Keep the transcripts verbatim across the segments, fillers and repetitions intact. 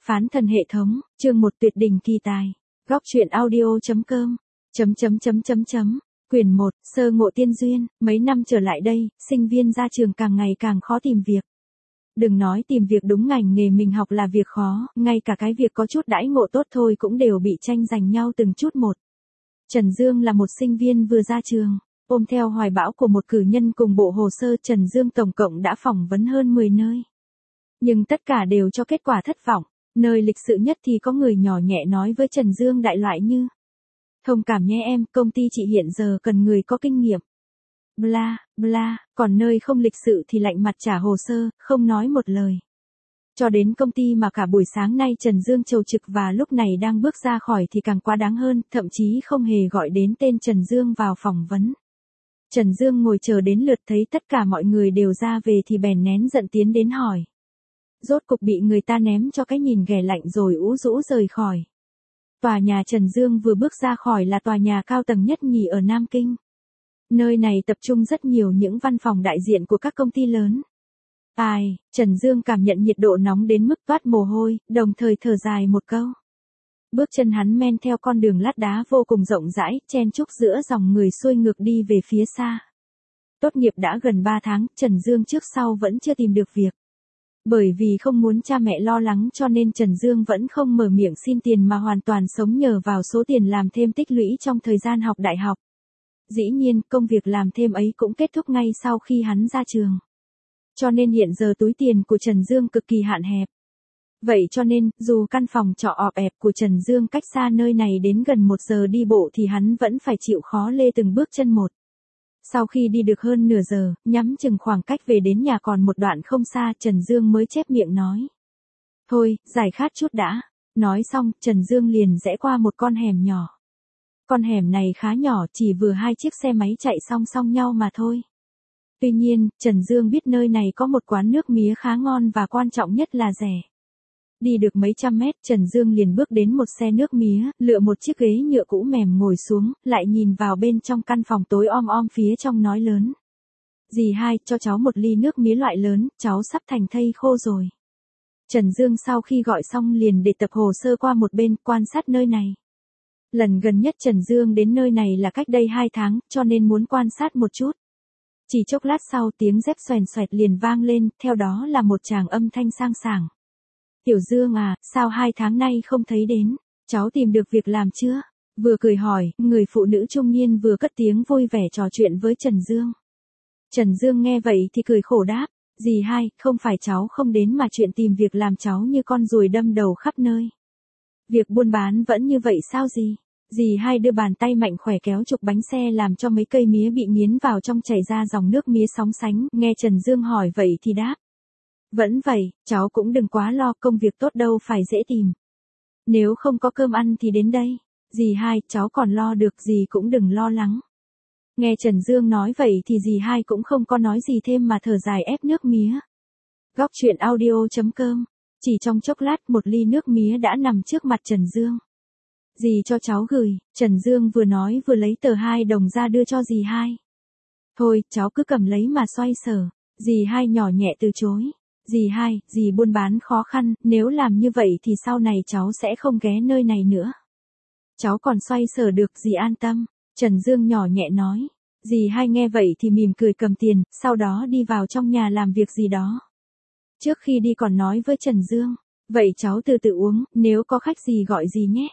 Phán thần hệ thống, chương một tuyệt đỉnh kỳ tài. Góc truyện audio.com. Chấm chấm chấm chấm chấm. Quyển một, sơ ngộ tiên duyên, mấy năm trở lại đây, sinh viên ra trường càng ngày càng khó tìm việc. Đừng nói tìm việc đúng ngành nghề mình học là việc khó, ngay cả cái việc có chút đãi ngộ tốt thôi cũng đều bị tranh giành nhau từng chút một. Trần Dương là một sinh viên vừa ra trường, ôm theo hoài bão của một cử nhân cùng bộ hồ sơ Trần Dương tổng cộng đã phỏng vấn hơn mười nơi. Nhưng tất cả đều cho kết quả thất vọng. Nơi lịch sự nhất thì có người nhỏ nhẹ nói với Trần Dương đại loại như: thông cảm nhé em, công ty chị hiện giờ cần người có kinh nghiệm. Bla, bla, còn nơi không lịch sự thì lạnh mặt trả hồ sơ, không nói một lời. Cho đến công ty mà cả buổi sáng nay Trần Dương chầu trực và lúc này đang bước ra khỏi thì càng quá đáng hơn, thậm chí không hề gọi đến tên Trần Dương vào phỏng vấn. Trần Dương ngồi chờ đến lượt thấy tất cả mọi người đều ra về thì bèn nén giận tiến đến hỏi. Rốt cục bị người ta ném cho cái nhìn ghẻ lạnh rồi ú rũ rời khỏi. Tòa nhà Trần Dương vừa bước ra khỏi là tòa nhà cao tầng nhất nhì ở Nam Kinh. Nơi này tập trung rất nhiều những văn phòng đại diện của các công ty lớn. Ai, Trần Dương cảm nhận nhiệt độ nóng đến mức toát mồ hôi, đồng thời thở dài một câu. Bước chân hắn men theo con đường lát đá vô cùng rộng rãi, chen chúc giữa dòng người xuôi ngược đi về phía xa. Tốt nghiệp đã gần ba tháng, Trần Dương trước sau vẫn chưa tìm được việc. Bởi vì không muốn cha mẹ lo lắng cho nên Trần Dương vẫn không mở miệng xin tiền mà hoàn toàn sống nhờ vào số tiền làm thêm tích lũy trong thời gian học đại học. Dĩ nhiên, công việc làm thêm ấy cũng kết thúc ngay sau khi hắn ra trường. Cho nên hiện giờ túi tiền của Trần Dương cực kỳ hạn hẹp. Vậy cho nên, dù căn phòng trọ ọp ẹp của Trần Dương cách xa nơi này đến gần một giờ đi bộ thì hắn vẫn phải chịu khó lê từng bước chân một. Sau khi đi được hơn nửa giờ, nhắm chừng khoảng cách về đến nhà còn một đoạn không xa, Trần Dương mới chép miệng nói. Thôi, giải khát chút đã. Nói xong, Trần Dương liền rẽ qua một con hẻm nhỏ. Con hẻm này khá nhỏ, chỉ vừa hai chiếc xe máy chạy song song nhau mà thôi. Tuy nhiên, Trần Dương biết nơi này có một quán nước mía khá ngon và quan trọng nhất là rẻ. Đi được mấy trăm mét, Trần Dương liền bước đến một xe nước mía, lựa một chiếc ghế nhựa cũ mềm ngồi xuống, lại nhìn vào bên trong căn phòng tối om om phía trong nói lớn. Dì hai, cho cháu một ly nước mía loại lớn, cháu sắp thành thây khô rồi. Trần Dương sau khi gọi xong liền để tập hồ sơ qua một bên, quan sát nơi này. Lần gần nhất Trần Dương đến nơi này là cách đây hai tháng, cho nên muốn quan sát một chút. Chỉ chốc lát sau tiếng dép xoèn xoẹt liền vang lên, theo đó là một tràng âm thanh sang sảng. Tiểu Dương à, sao hai tháng nay không thấy đến, cháu tìm được việc làm chưa? Vừa cười hỏi, người phụ nữ trung niên vừa cất tiếng vui vẻ trò chuyện với Trần Dương. Trần Dương nghe vậy thì cười khổ đáp, dì hai, không phải cháu không đến mà chuyện tìm việc làm cháu như con ruồi đâm đầu khắp nơi. Việc buôn bán vẫn như vậy sao dì? Dì hai đưa bàn tay mạnh khỏe kéo trục bánh xe làm cho mấy cây mía bị nghiến vào trong chảy ra dòng nước mía sóng sánh, nghe Trần Dương hỏi vậy thì đáp. Vẫn vậy, cháu cũng đừng quá lo, công việc tốt đâu phải dễ tìm. Nếu không có cơm ăn thì đến đây. Dì hai, cháu còn lo được, dì cũng đừng lo lắng. Nghe Trần Dương nói vậy thì dì hai cũng không có nói gì thêm mà thở dài ép nước mía. Góc truyện audio.com. Chỉ trong chốc lát một ly nước mía đã nằm trước mặt Trần Dương. Dì cho cháu gửi, Trần Dương vừa nói vừa lấy tờ hai đồng ra đưa cho dì hai. Thôi, cháu cứ cầm lấy mà xoay sở. Dì hai nhỏ nhẹ từ chối. Dì hai, dì buôn bán khó khăn, nếu làm như vậy thì sau này cháu sẽ không ghé nơi này nữa. Cháu còn xoay sở được, dì an tâm. Trần Dương nhỏ nhẹ nói. Dì hai nghe vậy thì mỉm cười cầm tiền, sau đó đi vào trong nhà làm việc gì đó. Trước khi đi còn nói với Trần Dương, vậy cháu từ từ uống, nếu có khách gì gọi dì nhé.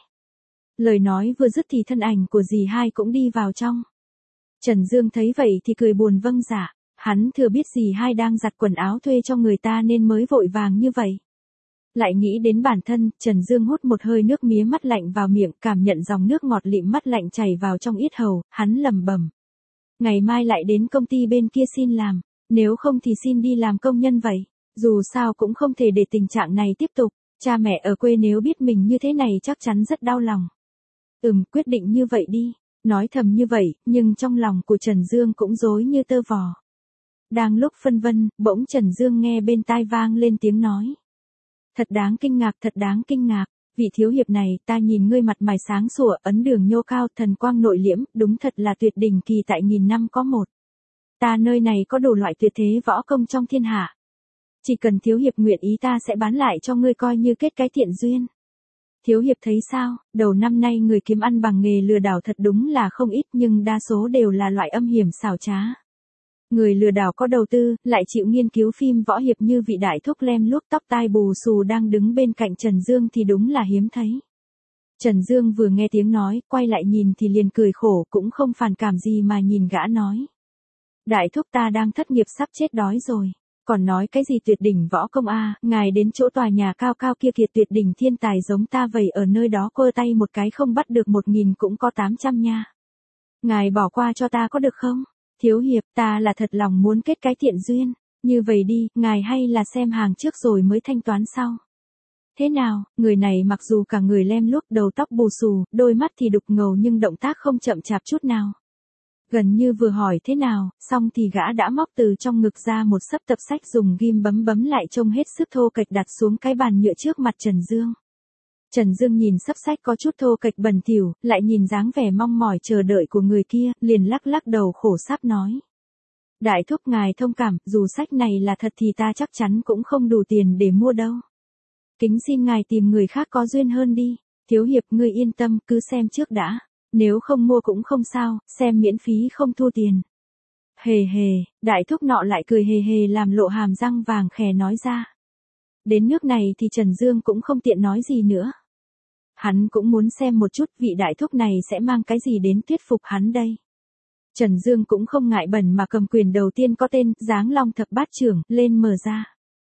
Lời nói vừa dứt thì thân ảnh của dì hai cũng đi vào trong. Trần Dương thấy vậy thì cười buồn vâng dạ. Hắn thừa biết dì hai đang giặt quần áo thuê cho người ta nên mới vội vàng như vậy. Lại nghĩ đến bản thân, Trần Dương hút một hơi nước mía mắt lạnh vào miệng, cảm nhận dòng nước ngọt lịm mắt lạnh chảy vào trong yết hầu, hắn lẩm bẩm. Ngày mai lại đến công ty bên kia xin làm, nếu không thì xin đi làm công nhân vậy. Dù sao cũng không thể để tình trạng này tiếp tục, cha mẹ ở quê nếu biết mình như thế này chắc chắn rất đau lòng. Ừm, quyết định như vậy đi, nói thầm như vậy, nhưng trong lòng của Trần Dương cũng rối như tơ vò. Đang lúc phân vân, bỗng Trần Dương nghe bên tai vang lên tiếng nói. Thật đáng kinh ngạc, thật đáng kinh ngạc, vị thiếu hiệp này, ta nhìn ngươi mặt mày sáng sủa, ấn đường nhô cao, thần quang nội liễm, đúng thật là tuyệt đỉnh kỳ tại nghìn năm có một. Ta nơi này có đủ loại tuyệt thế võ công trong thiên hạ. Chỉ cần thiếu hiệp nguyện ý ta sẽ bán lại cho ngươi coi như kết cái thiện duyên. Thiếu hiệp thấy sao, đầu năm nay người kiếm ăn bằng nghề lừa đảo thật đúng là không ít nhưng đa số đều là loại âm hiểm xảo trá. Người lừa đảo có đầu tư, lại chịu nghiên cứu phim võ hiệp như vị đại thúc lem luốc tóc tai bù xù đang đứng bên cạnh Trần Dương thì đúng là hiếm thấy. Trần Dương vừa nghe tiếng nói, quay lại nhìn thì liền cười khổ, cũng không phản cảm gì mà nhìn gã nói. Đại thúc ta đang thất nghiệp sắp chết đói rồi. Còn nói cái gì tuyệt đỉnh võ công a, ngài đến chỗ tòa nhà cao cao kia kìa, tuyệt đỉnh thiên tài giống ta vậy ở nơi đó quơ tay một cái không bắt được một nghìn cũng có tám trăm nha. Ngài bỏ qua cho ta có được không? Thiếu hiệp, ta là thật lòng muốn kết cái thiện duyên, như vậy đi, ngài hay là xem hàng trước rồi mới thanh toán sau. Thế nào, người này mặc dù cả người lem luốc, đầu tóc bù xù, đôi mắt thì đục ngầu nhưng động tác không chậm chạp chút nào. Gần như vừa hỏi thế nào, xong thì gã đã móc từ trong ngực ra một sấp tập sách dùng ghim bấm bấm lại trông hết sức thô kệch đặt xuống cái bàn nhựa trước mặt Trần Dương. Trần Dương nhìn sấp sách có chút thô kệch bẩn thỉu, lại nhìn dáng vẻ mong mỏi chờ đợi của người kia, liền lắc lắc đầu khổ sáp nói. Đại thúc ngài thông cảm, dù sách này là thật thì ta chắc chắn cũng không đủ tiền để mua đâu. Kính xin ngài tìm người khác có duyên hơn đi, thiếu hiệp ngươi yên tâm cứ xem trước đã. Nếu không mua cũng không sao, xem miễn phí không thu tiền. Hề hề, đại thúc nọ lại cười hề hề làm lộ hàm răng vàng khè nói ra. Đến nước này thì Trần Dương cũng không tiện nói gì nữa. Hắn cũng muốn xem một chút vị đại thúc này sẽ mang cái gì đến thuyết phục hắn đây. Trần Dương cũng không ngại bẩn mà cầm quyền đầu tiên có tên Giáng Long Thập Bát Trưởng lên mở ra.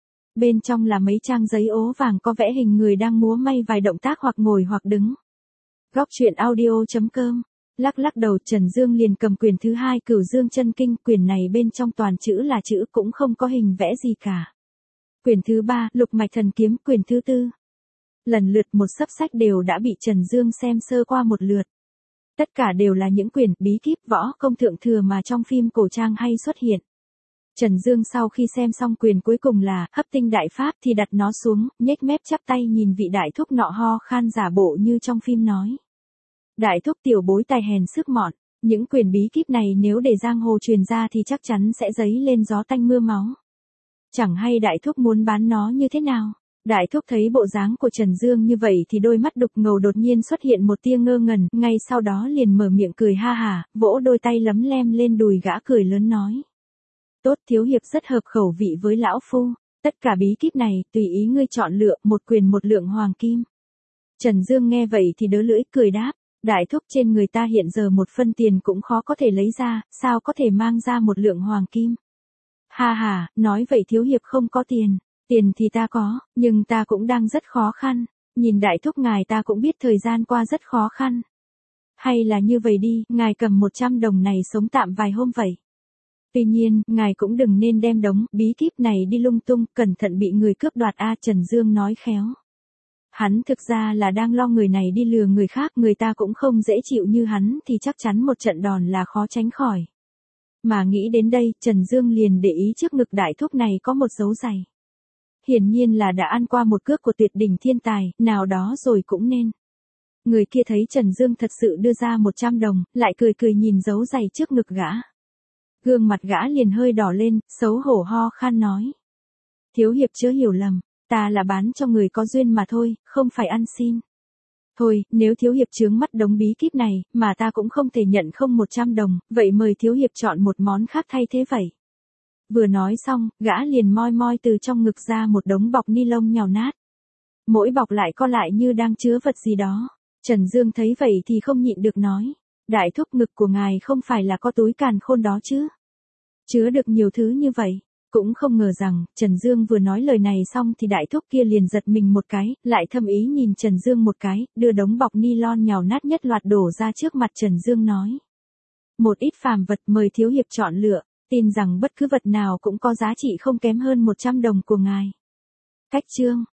Bên trong là mấy trang giấy ố vàng có vẽ hình người đang múa may vài động tác hoặc ngồi hoặc đứng. Góc truyện audio chấm com. Lắc lắc đầu Trần Dương liền cầm quyền thứ hai Cửu Dương Chân Kinh, quyền này bên trong toàn chữ là chữ cũng không có hình vẽ gì cả. Quyền thứ ba Lục Mạch Thần Kiếm, quyền thứ tư. Lần lượt một sấp sách đều đã bị Trần Dương xem sơ qua một lượt. Tất cả đều là những quyền bí kíp võ công thượng thừa mà trong phim cổ trang hay xuất hiện. Trần Dương sau khi xem xong quyền cuối cùng là Hấp Tinh Đại Pháp thì đặt nó xuống, nhếch mép chắp tay nhìn vị đại thúc nọ ho khan giả bộ như trong phim nói. Đại thúc tiểu bối tài hèn sức mọn, những quyền bí kíp này nếu để giang hồ truyền ra thì chắc chắn sẽ dấy lên gió tanh mưa máu. Chẳng hay đại thúc muốn bán nó như thế nào? Đại thúc thấy bộ dáng của Trần Dương như vậy thì đôi mắt đục ngầu đột nhiên xuất hiện một tia ngơ ngẩn, ngay sau đó liền mở miệng cười ha hả, vỗ đôi tay lấm lem lên đùi gã cười lớn nói. Tốt, thiếu hiệp rất hợp khẩu vị với lão phu, tất cả bí kíp này tùy ý ngươi chọn lựa, một quyền một lượng hoàng kim. Trần Dương nghe vậy thì đớ lưỡi cười đáp, đại thúc trên người ta hiện giờ một phân tiền cũng khó có thể lấy ra, sao có thể mang ra một lượng hoàng kim. Ha ha, nói vậy thiếu hiệp không có tiền, tiền thì ta có, nhưng ta cũng đang rất khó khăn, nhìn đại thúc ngài ta cũng biết thời gian qua rất khó khăn. Hay là như vậy đi, ngài cầm một trăm đồng này sống tạm vài hôm vậy. Tuy nhiên, ngài cũng đừng nên đem đống bí kíp này đi lung tung, cẩn thận bị người cướp đoạt a. Trần Dương nói khéo. Hắn thực ra là đang lo người này đi lừa người khác, người ta cũng không dễ chịu như hắn thì chắc chắn một trận đòn là khó tránh khỏi. Mà nghĩ đến đây, Trần Dương liền để ý trước ngực đại thúc này có một dấu giày. Hiển nhiên là đã ăn qua một cước của tuyệt đỉnh thiên tài, nào đó rồi cũng nên. Người kia thấy Trần Dương thật sự đưa ra một trăm đồng, lại cười cười nhìn dấu giày trước ngực gã. Gương mặt gã liền hơi đỏ lên, xấu hổ ho khan nói. Thiếu hiệp chớ hiểu lầm, ta là bán cho người có duyên mà thôi, không phải ăn xin. Thôi, nếu thiếu hiệp chướng mắt đống bí kíp này, mà ta cũng không thể nhận không một trăm đồng, vậy mời thiếu hiệp chọn một món khác thay thế vậy. Vừa nói xong, gã liền moi moi từ trong ngực ra một đống bọc ni lông nhào nát. Mỗi bọc lại co lại như đang chứa vật gì đó. Trần Dương thấy vậy thì không nhịn được nói. Đại thúc, ngực của ngài không phải là có túi càn khôn đó chứ? Chứa được nhiều thứ như vậy. Cũng không ngờ rằng, Trần Dương vừa nói lời này xong thì đại thúc kia liền giật mình một cái, lại thâm ý nhìn Trần Dương một cái, đưa đống bọc ni lon nhào nát nhất loạt đổ ra trước mặt Trần Dương nói. Một ít phàm vật mời thiếu hiệp chọn lựa, tin rằng bất cứ vật nào cũng có giá trị không kém hơn một trăm đồng của ngài. Cách chương